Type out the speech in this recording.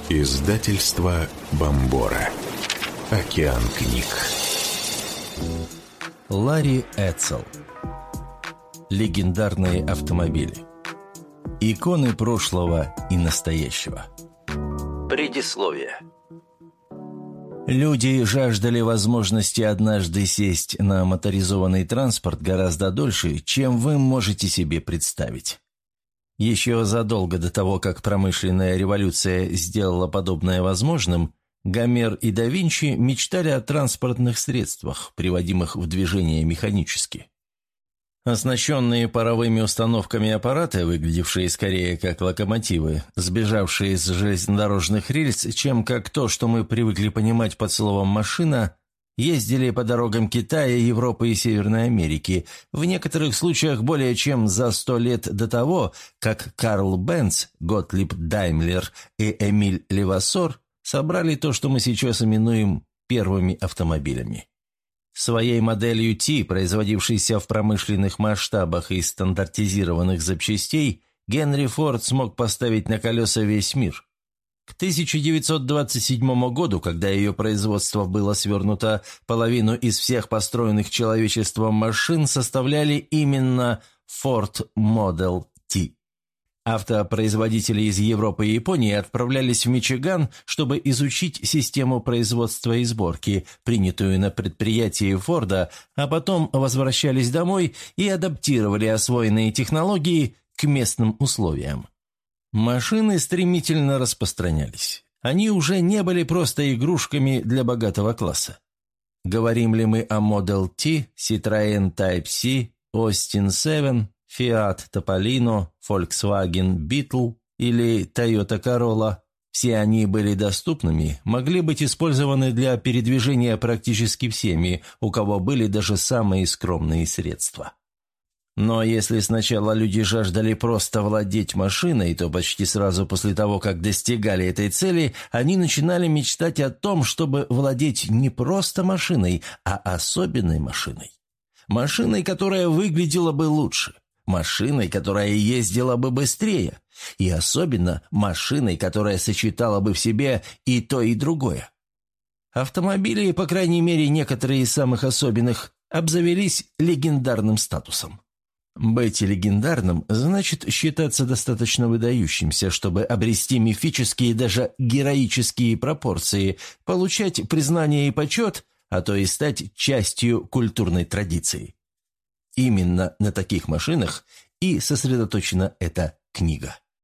Издательство Бомбора. Океан книг. Ларри Эцел. Легендарные автомобили. Иконы прошлого и настоящего. Предисловие. Люди жаждали возможности однажды сесть на моторизованный транспорт гораздо дольше, чем вы можете себе представить. Еще задолго до того, как промышленная революция сделала подобное возможным, Гомер и да Винчи мечтали о транспортных средствах, приводимых в движение механически. Оснащенные паровыми установками аппараты, выглядевшие скорее как локомотивы, сбежавшие с железнодорожных рельс, чем как то, что мы привыкли понимать под словом «машина», ездили по дорогам Китая, Европы и Северной Америки, в некоторых случаях более чем за 100 лет до того, как Карл Бенц, Готлиб Даймлер и Эмиль Левассор собрали то, что мы сейчас именуем первыми автомобилями. Своей моделью T, производившейся в промышленных масштабах из стандартизированных запчастей, Генри Форд смог поставить на колеса весь мир. К 1927 году, когда ее производство было свернуто, половину из всех построенных человечеством машин составляли именно Ford Model T. Автопроизводители из Европы и Японии отправлялись в Мичиган, чтобы изучить систему производства и сборки, принятую на предприятии Форда, а потом возвращались домой и адаптировали освоенные технологии к местным условиям. Машины стремительно распространялись. Они уже не были просто игрушками для богатого класса. Говорим ли мы о Model T, Citroën Type-C, Austin 7, Fiat Topolino, Volkswagen Beetle или Toyota Corolla, все они были доступными, могли быть использованы для передвижения практически всеми, у кого были даже самые скромные средства. Но если сначала люди жаждали просто владеть машиной, то почти сразу после того, как достигали этой цели, они начинали мечтать о том, чтобы владеть не просто машиной, а особенной машиной. Машиной, которая выглядела бы лучше. Машиной, которая ездила бы быстрее. И особенно машиной, которая сочетала бы в себе и то, и другое. Автомобили, по крайней мере некоторые из самых особенных, обзавелись легендарным статусом. Быть легендарным значит считаться достаточно выдающимся, чтобы обрести мифические, даже героические пропорции, получать признание и почет, а то и стать частью культурной традиции. Именно на таких машинах и сосредоточена эта книга.